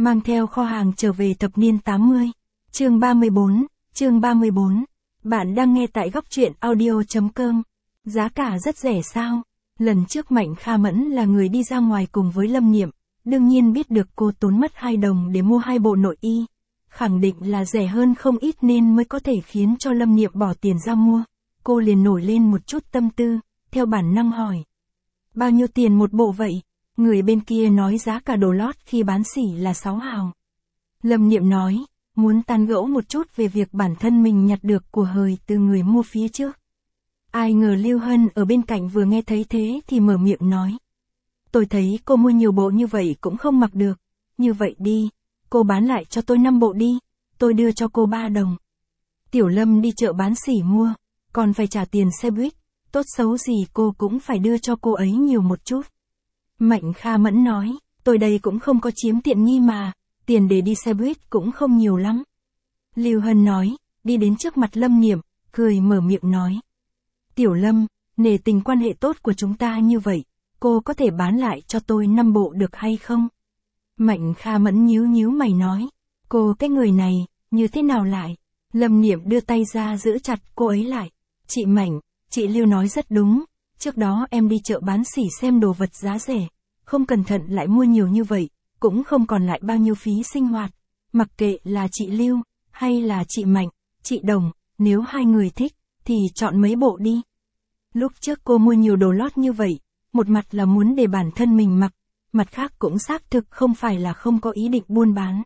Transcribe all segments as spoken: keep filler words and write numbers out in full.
mang theo kho hàng trở về thập niên tám mươi. Chương ba mươi bốn, chương ba mươi bốn. Bạn đang nghe tại góc truyện audio chấm com. Giá cả rất rẻ sao? Lần trước Mạnh Kha Mẫn là người đi ra ngoài cùng với Lâm Niệm, đương nhiên biết được cô tốn mất hai đồng để mua hai bộ nội y. Khẳng định là rẻ hơn không ít nên mới có thể khiến cho Lâm Niệm bỏ tiền ra mua. Cô liền nổi lên một chút tâm tư, theo bản năng hỏi. Bao nhiêu tiền một bộ vậy? Người bên kia nói giá cả đồ lót khi bán sỉ là sáu hào. Lâm Niệm nói, muốn tán gẫu một chút về việc bản thân mình nhặt được của hời từ người mua phía trước. Ai ngờ Lưu Hân ở bên cạnh vừa nghe thấy thế thì mở miệng nói. Tôi thấy cô mua nhiều bộ như vậy cũng không mặc được. Như vậy đi, cô bán lại cho tôi năm bộ đi, tôi đưa cho cô ba đồng. Tiểu Lâm đi chợ bán sỉ mua, còn phải trả tiền xe buýt, tốt xấu gì cô cũng phải đưa cho cô ấy nhiều một chút. Mạnh Kha Mẫn nói, tôi đây cũng không có chiếm tiện nghi mà, tiền để đi xe buýt cũng không nhiều lắm. Lưu Hân nói, đi đến trước mặt Lâm Niệm, cười mở miệng nói. Tiểu Lâm, nể tình quan hệ tốt của chúng ta như vậy, cô có thể bán lại cho tôi năm bộ được hay không? Mạnh Kha Mẫn nhíu nhíu mày nói, cô cái người này, như thế nào lại? Lâm Niệm đưa tay ra giữ chặt cô ấy lại. Chị Mạnh, chị Lưu nói rất đúng, trước đó em đi chợ bán sỉ xem đồ vật giá rẻ, không cẩn thận lại mua nhiều như vậy, cũng không còn lại bao nhiêu phí sinh hoạt. Mặc kệ là chị Lưu, hay là chị Mạnh, chị Đồng, nếu hai người thích, thì chọn mấy bộ đi. Lúc trước cô mua nhiều đồ lót như vậy, một mặt là muốn để bản thân mình mặc, mặt khác cũng xác thực không phải là không có ý định buôn bán.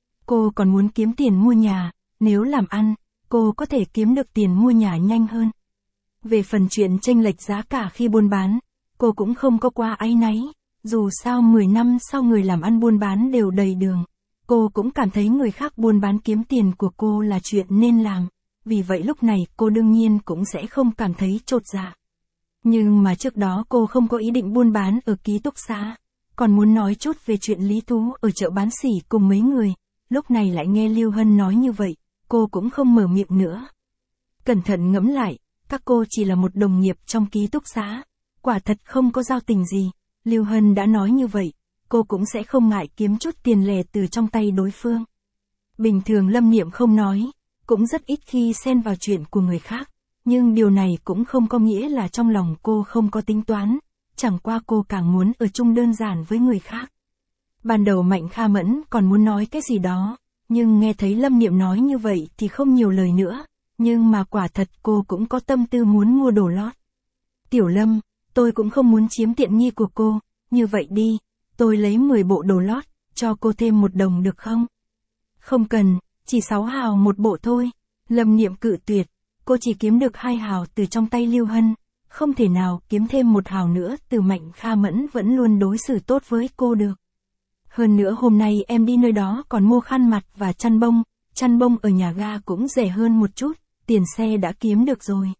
Cô còn muốn kiếm tiền mua nhà, nếu làm ăn, cô có thể kiếm được tiền mua nhà nhanh hơn. Về phần chuyện chênh lệch giá cả khi buôn bán, cô cũng không có quá áy náy, dù sao mười năm sau người làm ăn buôn bán đều đầy đường. Cô cũng cảm thấy người khác buôn bán kiếm tiền của cô là chuyện nên làm, vì vậy lúc này cô đương nhiên cũng sẽ không cảm thấy chột dạ. Nhưng mà trước đó cô không có ý định buôn bán ở ký túc xá, còn muốn nói chút về chuyện lý thú ở chợ bán sỉ cùng mấy người, lúc này lại nghe Lưu Hân nói như vậy, cô cũng không mở miệng nữa. Cẩn thận ngẫm lại, các cô chỉ là một đồng nghiệp trong ký túc xá, quả thật không có giao tình gì, Lưu Hân đã nói như vậy, cô cũng sẽ không ngại kiếm chút tiền lẻ từ trong tay đối phương. Bình thường Lâm Niệm không nói, cũng rất ít khi xen vào chuyện của người khác, nhưng điều này cũng không có nghĩa là trong lòng cô không có tính toán, chẳng qua cô càng muốn ở chung đơn giản với người khác. Ban đầu Mạnh Kha Mẫn còn muốn nói cái gì đó, nhưng nghe thấy Lâm Niệm nói như vậy thì không nhiều lời nữa, nhưng mà quả thật cô cũng có tâm tư muốn mua đồ lót. Tiểu Lâm, tôi cũng không muốn chiếm tiện nghi của cô, như vậy đi, tôi lấy mười bộ đồ lót, cho cô thêm một đồng được không? Không cần, chỉ sáu hào một bộ thôi. Lâm Niệm cự tuyệt, cô chỉ kiếm được hai hào từ trong tay Lưu Hân, không thể nào kiếm thêm một hào nữa từ Mạnh Kha Mẫn vẫn luôn đối xử tốt với cô được. Hơn nữa hôm nay em đi nơi đó còn mua khăn mặt và chăn bông, chăn bông ở nhà ga cũng rẻ hơn một chút, tiền xe đã kiếm được rồi.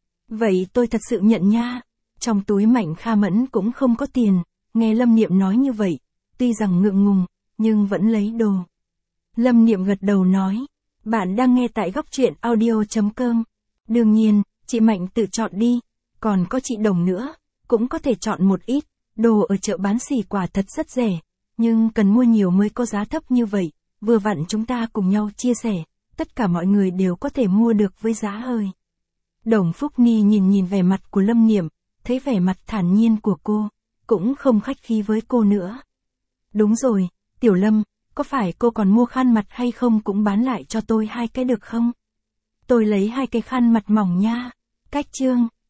Vậy tôi thật sự nhận nha. Trong túi Mạnh Kha Mẫn cũng không có tiền, nghe Lâm Niệm nói như vậy, tuy rằng ngượng ngùng, nhưng vẫn lấy đồ. Lâm Niệm gật đầu nói, bạn đang nghe tại góc truyện audio chấm com. Đương nhiên, chị Mạnh tự chọn đi, còn có chị Đồng nữa, cũng có thể chọn một ít, đồ ở chợ bán sỉ quả thật rất rẻ, nhưng cần mua nhiều mới có giá thấp như vậy, vừa vặn chúng ta cùng nhau chia sẻ, tất cả mọi người đều có thể mua được với giá hời. Đồng Phúc Ni nhìn nhìn vẻ mặt của Lâm Niệm, thấy vẻ mặt thản nhiên của cô, cũng không khách khí với cô nữa. Đúng rồi, Tiểu Lâm, có phải cô còn mua khăn mặt hay không cũng bán lại cho tôi hai cái được không? Tôi lấy hai cái khăn mặt mỏng nha. Cách chương.